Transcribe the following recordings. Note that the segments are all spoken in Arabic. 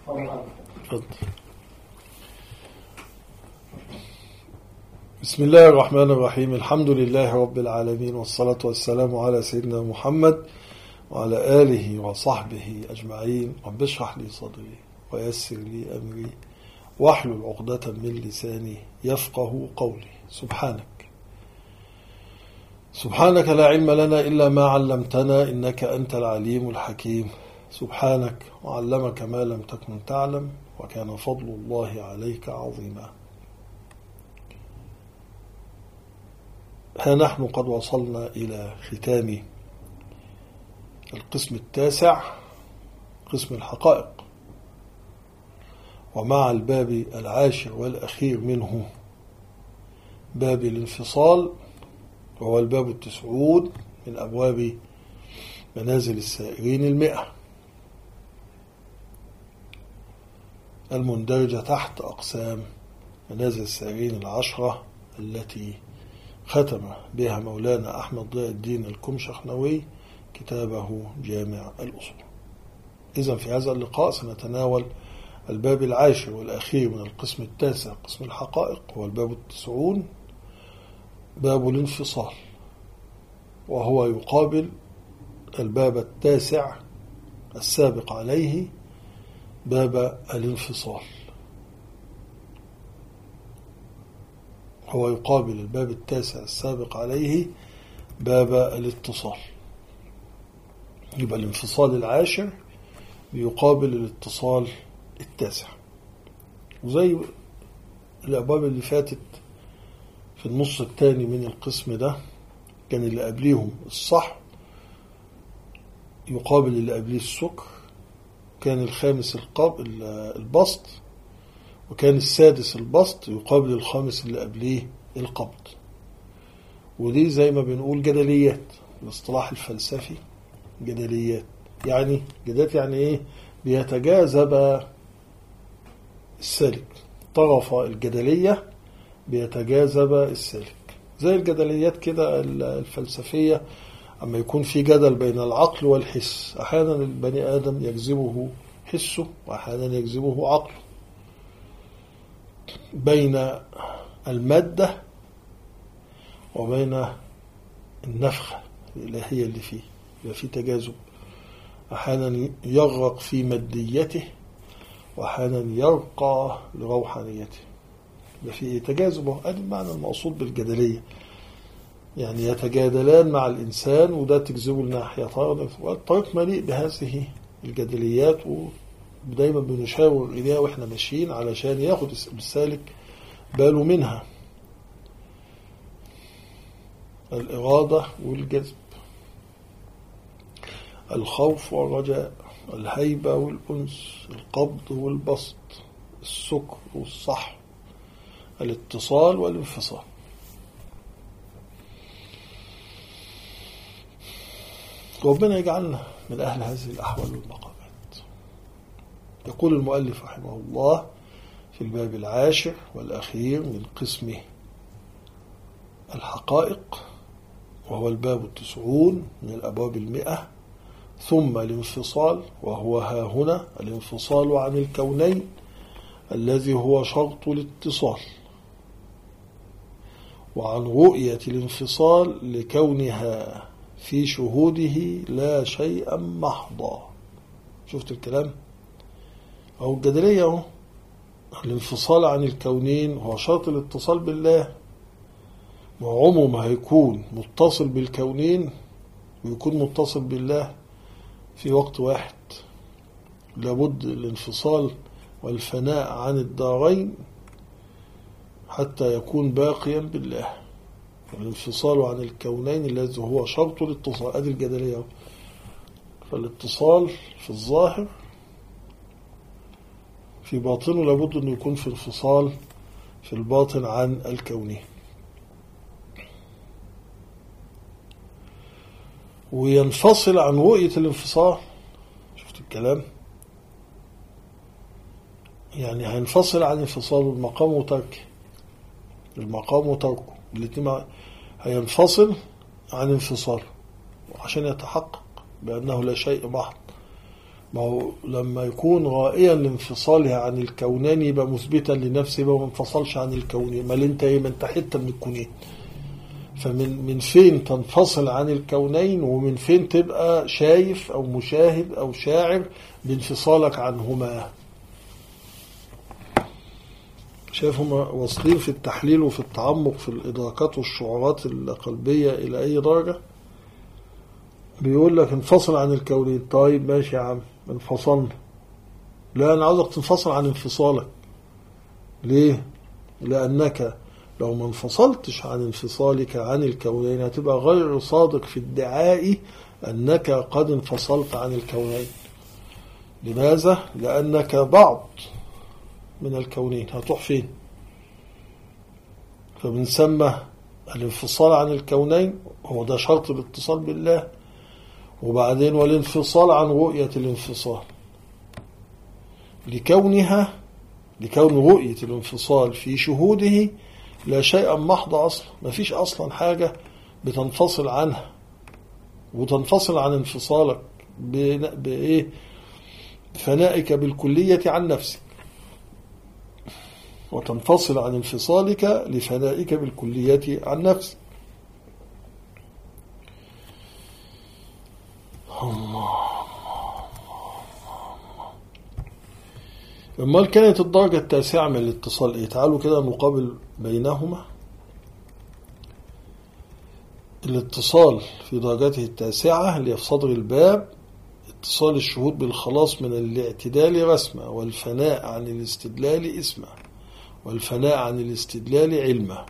تفضل. بسم الله الرحمن الرحيم. الحمد لله رب العالمين، والصلاة والسلام على سيدنا محمد وعلى آله وصحبه أجمعين. رب اشرح لي صدري ويسر لي أمري واحلل عقدة من لساني يفقه قولي. سبحانك لا علم لنا إلا ما علمتنا إنك أنت العليم الحكيم. سبحانك وعلمك ما لم تكن تعلم وكان فضل الله عليك عظيما. ها نحن قد وصلنا إلى ختام القسم التاسع، قسم الحقائق، ومع الباب العاشر والأخير منه باب الانفصال، وهو الباب 90 من أبواب منازل السائرين 100 المندرجة تحت أقسام منازل السائرين 10 التي ختم بها مولانا أحمد ضياء الدين الكمشخنوي كتابه جامع الأصول. إذن في هذا اللقاء سنتناول الباب العاشر والأخير من القسم التاسع، قسم الحقائق، هو الباب 90 باب الانفصال، وهو يقابل الباب التاسع السابق عليه باب الانفصال. هو يقابل الباب التاسع السابق عليه باب الاتصال. يبقى الانفصال العاشر يقابل الاتصال التاسع. وزي الأبواب اللي فاتت في النص الثاني من القسم ده كان اللي قبليهم الصح يقابل اللي قبليه السكر، كان الخامس البسط، وكان السادس البسط يقابل الخامس اللي قبليه القبض. ودي زي ما بنقول جدليات، الاصطلاح الفلسفي جدليات. يعني جدليات يعني ايه؟ بيتجاذب السالك، طرف الجدلية بيتجاذب السالك، زي الجدليات كده الفلسفية. أما يكون في جدل بين العقل والحس، أحيانا البني آدم يجذبه حسه وأحيانا يجذبه عقله، بين المادة وبين النفخة الإلهية اللي فيه، يبقى في تجاذب. أحيانا يغرق في ماديته وأحيانا يرقى لروحانيته، يبقى في تجاذب. هذا المعنى المقصود بالجدلية، يعني يتجادلان مع الإنسان وده تجذبه لناحية، والطريق مليء بهذه الجدليات، ودايما بنشاور إليها وإحنا ماشيين علشان ياخد السالك باله منها. الإرادة والجذب، الخوف والرجاء، الهيبة والأنس، القبض والبسط، السكر والصح، الاتصال والانفصال. ربنا يجعلنا من أهل هذه الأحوال والمقامات. يقول المؤلف رحمه الله في الباب العاشر والأخير من قسم الحقائق، وهو الباب 90 من الأبواب 100: ثم الانفصال، وهو ها هنا الانفصال عن الكونين الذي هو شرط الاتصال، وعن رؤية الانفصال لكونها في شهوده لا شيئا محضا. شفت الكلام؟ أو الجدلية أهو. الانفصال عن الكونين هو شرط الاتصال بالله، وعمره ما هيكون متصل بالكونين ويكون متصل بالله في وقت واحد. لابد الانفصال والفناء عن الدارين حتى يكون باقيا بالله. الانفصال عن الكونين الذي هو شرط الاتصال، هذه الجدلية. فالاتصال في الظاهر في باطنه لابد أن يكون في انفصال في الباطن عن الكوني. وينفصل عن رؤية الانفصال. شفت الكلام؟ يعني هينفصل عن انفصال المقام وتركه، المقام وتركه الاثنين هينفصل عن انفصاله عشان يتحقق بأنه لا شيء محض، ما هو لما يكون غائيا لانفصالها عن الكونين يبقى مثبتا لنفسه، يبقى ما انفصلش عن الكونين. ما انت ايه؟ ما انت حته من الكونين. فمن فين تنفصل عن الكونين، ومن فين تبقى شايف او مشاهد او شاعر بانفصالك عنهما؟ شايف هم واصلين في التحليل وفي التعمق في الإدراكات والشعورات القلبية إلى أي درجة؟ بيقول لك انفصل عن الكونين. طيب ماشي يا عم، انفصلنا. لا، أنا عاوزك تنفصل عن انفصالك. ليه؟ لأنك لو ما انفصلتش عن انفصالك عن الكونين هتبقى غير صادق في ادعاء أنك قد انفصلت عن الكونين. لماذا؟ لأنك بعض من الكونين. هتروح فين؟ فبنسمى الانفصال عن الكونين هو ده شرط الاتصال بالله. وبعدين والانفصال عن رؤية الانفصال، لكون رؤية الانفصال في شهوده لا شيء محض أصلا. ما فيش أصلا حاجة بتنفصل عنها وتنفصل عن انفصالك بإيه؟ فنائك بالكلية عن نفسك، وتنفصل عن انفصالك لفنائك بالكلية عن نفسك. لما كانت الدرجة التاسعة من الاتصال ايه؟ تعالوا كده نقابل بينهما. الاتصال في درجته التاسعة اللي في صدر الباب اتصال الشهود بالخلاص من الاعتدال رسمة، والفناء عن الاستدلال اسمه، والفناء عن الاستدلال علمه.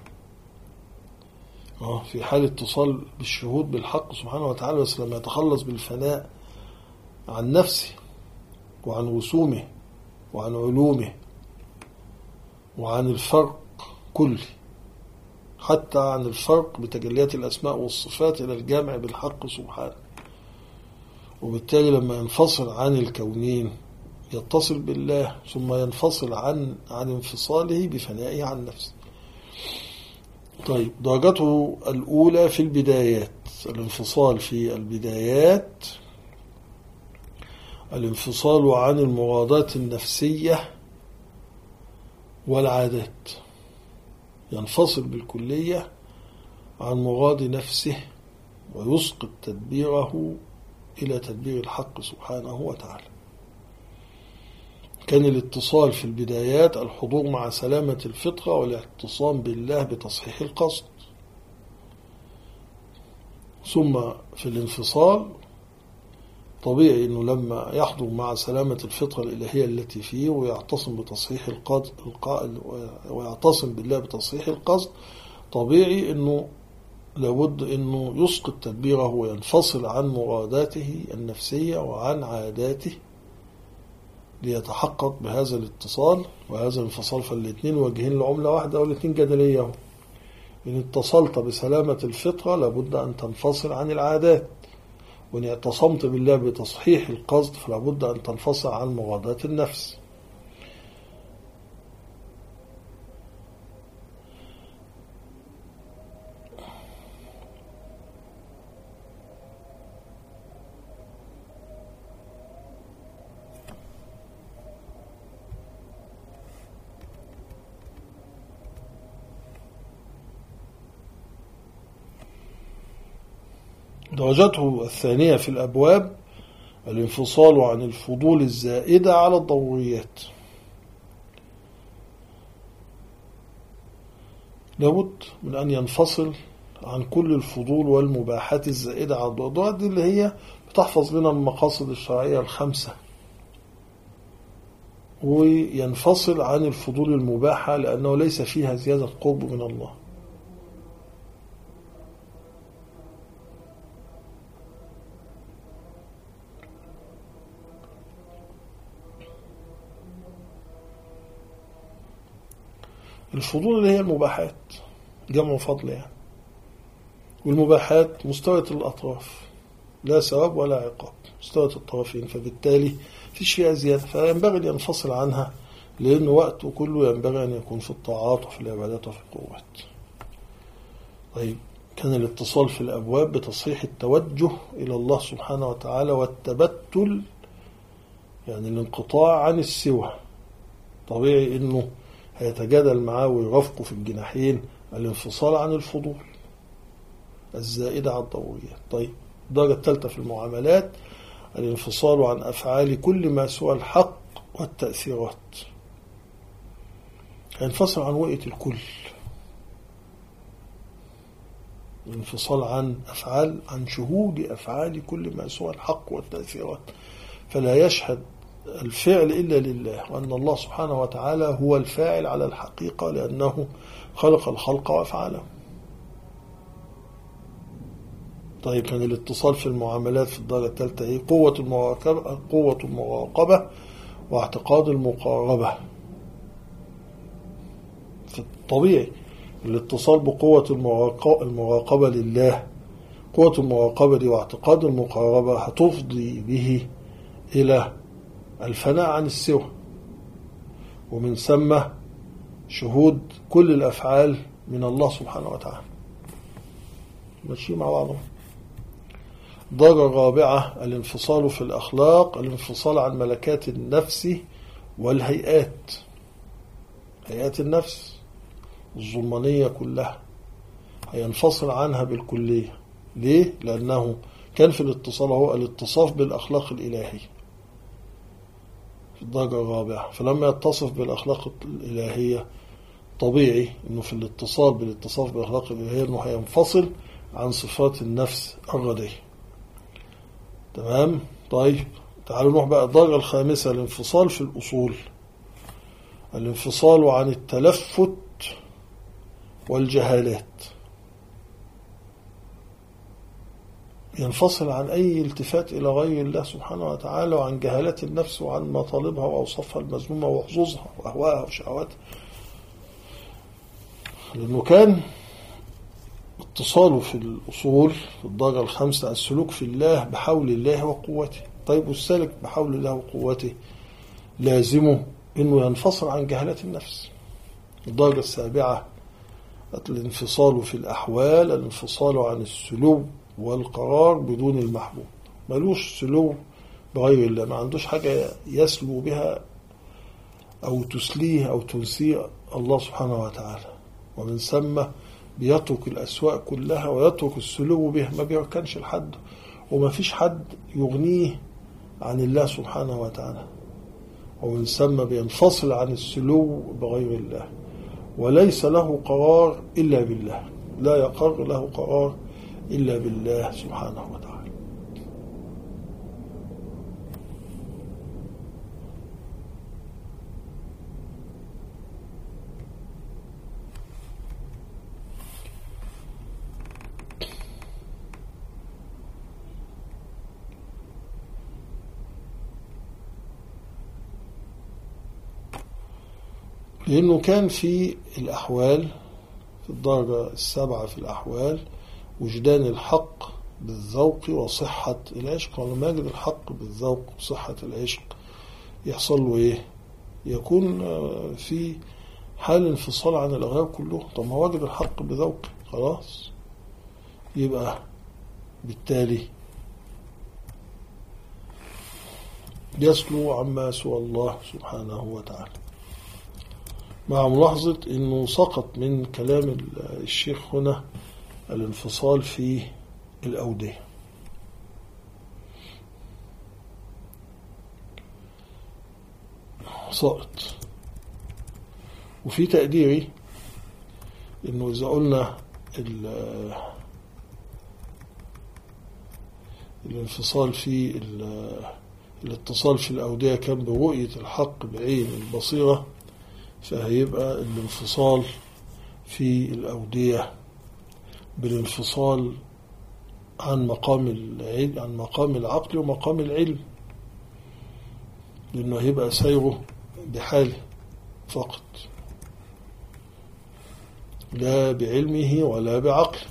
في حال اتصال بالشهود بالحق سبحانه وتعالى، بس لما يتخلص بالفناء عن نفسه وعن رسومه وعن علومه وعن الفرق كله، حتى عن الفرق بتجليات الأسماء والصفات إلى الجامع بالحق سبحانه. وبالتالي لما ينفصل عن الكونين يتصل بالله، ثم ينفصل عن انفصاله بفنائه عن نفسه. طيب، درجته الأولى في البدايات، الانفصال في البدايات، الانفصال عن المرادات النفسية والعادات. ينفصل بالكلية عن مراد نفسه ويسقط تدبيره إلى تدبير الحق سبحانه وتعالى. كان الاتصال في البدايات الحضور مع سلامة الفطرة والاعتصام بالله بتصحيح القصد. ثم في الانفصال طبيعي أنه لما يحضر مع سلامة الفطرة الإلهية التي فيه ويعتصم بتصحيح القصد ويعتصم بالله بتصحيح القصد، طبيعي أنه لابد أنه يسقط تدبيره وينفصل عن مراداته النفسية وعن عاداته ليتحقق بهذا الاتصال وهذا الانفصال. فالاثنين وجهين لعملة واحدة والاثنين جدلية. إن اتصلت بسلامة الفطرة لابد أن تنفصل عن العادات، وإن اعتصمت بالله بتصحيح القصد فلابد أن تنفصل عن مرادات النفس. درجته الثانية في الأبواب الانفصال عن الفضول الزائدة على الضروريات. لابد من أن ينفصل عن كل الفضول والمباحات الزائدة على الضروريات، دي اللي هي بتحفظ لنا المقاصد الشرعية الخمسة، وينفصل عن الفضول المباحة لأنه ليس فيها زيادة قرب من الله. الفضول اللي هي المباحات، جمع فضل يعني، والمباحات مستوية الأطراف، لا ثواب ولا عقاب، مستوية الطرفين، فبالتالي فيش فيها زيادة، فينبغي أن ينفصل عنها لأن وقته كله ينبغي أن يكون في الطاعات وفي العبادات وفي القربات. طيب، كان الاتصال في الأبواب بتصحيح التوجه إلى الله سبحانه وتعالى والتبتل يعني الانقطاع عن السوى، طبيعي انه هيتجادل معاه ويرافقه في الجناحين الانفصال عن الفضول الزائدة على الضروريات. طيب الدرجة الثالثة في المعاملات الانفصال عن أفعال كل ما سوى الحق والتأثيرات، هينفصل عن رؤية الكل، الانفصال عن شهود أفعال كل ما سوى الحق والتأثيرات، فلا يشهد الفعل إلا لله، وأن الله سبحانه وتعالى هو الفاعل على الحقيقة لأنه خلق الخلق وأفعاله. طيب كان الاتصال في المعاملات في الدرجة الثالثة ايه؟ قوة المراقبة واعتقاد المقاربة. في الطبيعي الاتصال بقوة المراقبة لله، قوة المراقبة دي واعتقاد المقاربة هتفضي به إلى الفناء عن السوى، ومن ثم شهود كل الأفعال من الله سبحانه وتعالى. ماشي مع بعضهم. الدرجة الرابعة الانفصال في الأخلاق، الانفصال عن ملكات النفس والهيئات، هيئات النفس الظلمانية كلها هينفصل عنها بالكلية. ليه؟ لأنه كان في الاتصال هو الاتصاف بالأخلاق الإلهية في الدرجة الرابعة، فلما يتصف بالأخلاق الإلهية طبيعي أنه في الاتصال بالاتصاف بالأخلاق الإلهية أنه هينفصل عن صفات النفس الرديئة. تمام؟ طيب تعالوا نروح بقى الدرجة الخامسة الانفصال في الأصول، الانفصال عن التلفت والجهالات، ينفصل عن أي التفات إلى غير الله سبحانه وتعالى، وعن جهالات النفس وعن مطالبها وأوصافها المذمومة وحظوظها وأهوائها وشهواتها، لأنه كان اتصاله في الأصول في الدرجة الخامسة السلوك في الله بحول الله وقوته. طيب والسالك بحول الله وقوته لازمه أنه ينفصل عن جهالات النفس. الدرجة السابعة الانفصال في الأحوال، الانفصال عن السلو والقرار بدون المحبوب، ملوش سلو بغير الله، ما عندوش حاجة يسلو بها أو تسليه أو تنسيه الله سبحانه وتعالى، ومن ثم بيترك الأسواق كلها ويترك السلو به، ما بيركنش لحد وما فيش حد يغنيه عن الله سبحانه وتعالى، ومن ثم بينفصل عن السلو بغير الله، وليس له قرار إلا بالله، لا يقر له قرار إلا بالله سبحانه وتعالى. لأنه كان في الأحوال في الدرجة السابعة في الأحوال وجدان الحق بالذوق وصحة العشق، ولما يجد الحق بالذوق وصحة العشق يحصل له إيه؟ يكون في حال انفصال عن الأغيار كله. طب ما وجد الحق بذوق خلاص، يبقى بالتالي يسلو عما سوى الله سبحانه وتعالى، مع ملاحظة أنه سقط من كلام الشيخ هنا الانفصال في الأودية. سقط. وفي تقديري أنه إذا قلنا الانفصال في الاتصال في الأودية كان برؤية الحق بعين البصيرة، فهيبقى الانفصال في الأودية بالانفصال عن مقام العقل ومقام العلم، لأنه هيبقى سيره بحاله فقط لا بعلمه ولا بعقله.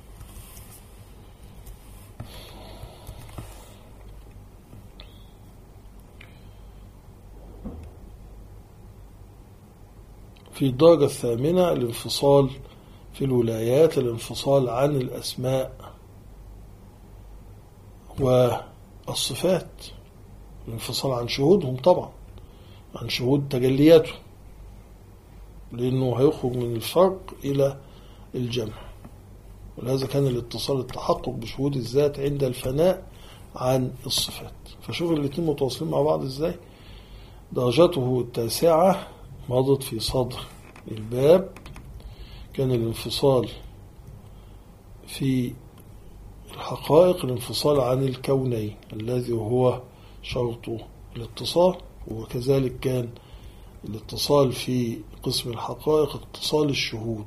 في الدرجة الثامنة الانفصال في الولايات، الانفصال عن الأسماء والصفات، الانفصال عن شهودهم طبعا، عن شهود تجلياته، لأنه هيخرج من الفرق إلى الجمع. ولهذا كان الاتصال التحقق بشهود الذات عند الفناء عن الصفات. فشوف الاثنين متواصلين مع بعض ازاي. درجته التاسعة مضت في صدر الباب. كان الانفصال في الحقائق الانفصال عن الكونين الذي هو شرط الاتصال، وكذلك كان الاتصال في قسم الحقائق اتصال الشهود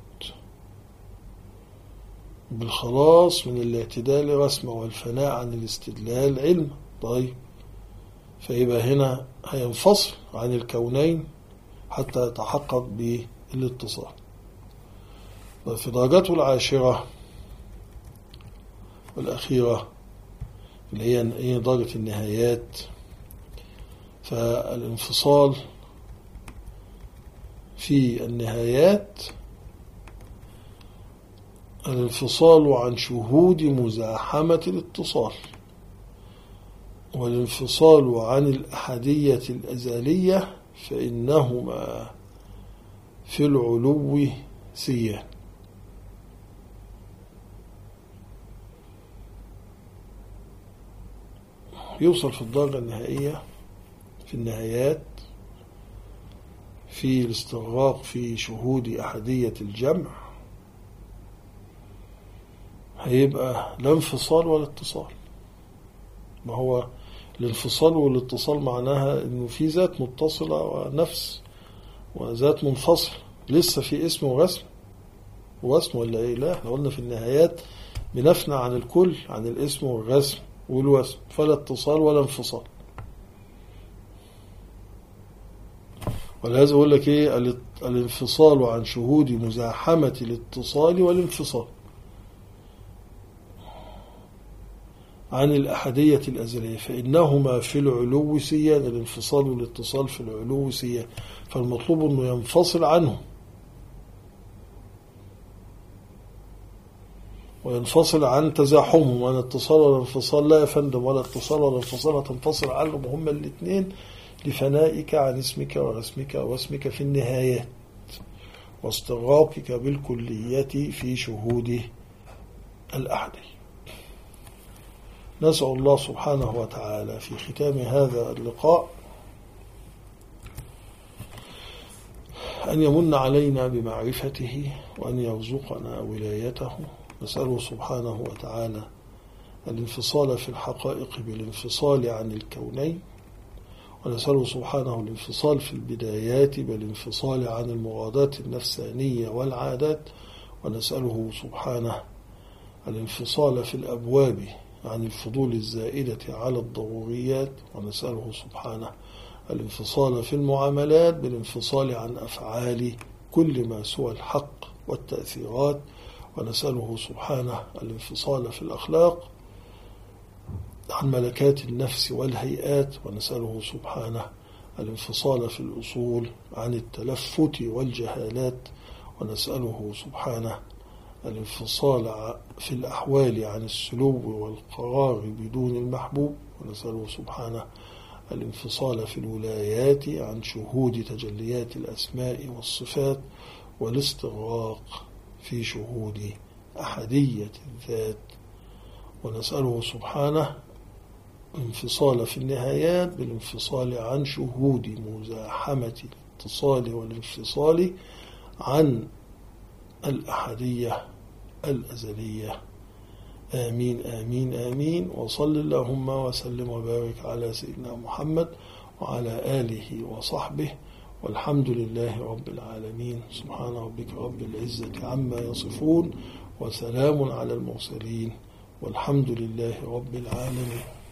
بالخلاص من الاعتدال رسمة والفناء عن الاستدلال علم. طيب، فيبقى هنا هينفصل عن الكونين حتى يتحقق بالاتصال. في درجته العاشرة والأخيرة اللي هي درجة النهايات، فالانفصال في النهايات الانفصال عن شهود مزاحمة الاتصال، والانفصال عن الأحدية الأزلية، فإنهما في العلو سيان. يوصل في الدرجة النهائية في النهايات في الاستغراق في شهود أحدية الجمع، هيبقى لا انفصال ولا اتصال. ما هو الانفصال والاتصال معناها انه في ذات متصلة ونفس وذات منفصل، لسه في اسم ورسم ولا ايه؟ لا، احنا قلنا في النهايات بنفنى عن الكل، عن الاسم والرسم والوسم، فلا اتصال ولا انفصال. ولهذا يقول لك ايه؟ الانفصال عن شهود مزاحمة الاتصال والانفصال عن الأحدية الأزلية، فإنهما في العلو سيان. الانفصال والاتصال في العلو سيان، فالمطلوب أنه ينفصل عنه وينفصل عن تزاحمهم. وأن اتصال ولا انفصال لا يا فندم، ولا اتصال ولا انفصال تنفصل عنهم هما الاثنين لفنائك عن اسمك ورسمك واسمك في النهايات، واستغراقك بالكلية في شهود الأحدية. نسأل الله سبحانه وتعالى في ختام هذا اللقاء أن يمن علينا بمعرفته وأن يرزقنا ولايته. نسأله سبحانه وتعالى الانفصال في الحقائق بالانفصال عن الكونين، ونسأله سبحانه الانفصال في البدايات بالانفصال عن المرادات النفسانية والعادات، ونسأله سبحانه الانفصال في الأبواب عن الفضول الزائدة على الضروريات، ونسأله سبحانه الانفصال في المعاملات بالانفصال عن أفعال كل ما سوى الحق والتأثيرات، ونسأله سبحانه الانفصال في الأخلاق عن ملكات النفس والهيئات، ونسأله سبحانه الانفصال في الأصول عن التلفت والجهالات، ونسأله سبحانه الانفصال في الأحوال عن السلو والقرار بدون المحبوب، ونسأله سبحانه الانفصال في الولايات عن شهود تجليات الأسماء والصفات، والاستغراق في شهود أحدية الذات، ونسأله سبحانه الانفصال في النهايات بالانفصال عن شهود مزاحمة الاتصال والانفصال عن الأحدية الأزلية. آمين آمين آمين. وصل اللهم وسلم وبارك على سيدنا محمد وعلى آله وصحبه، والحمد لله رب العالمين. سبحان ربك رب العزة عما يصفون، وسلام على المرسلين، والحمد لله رب العالمين.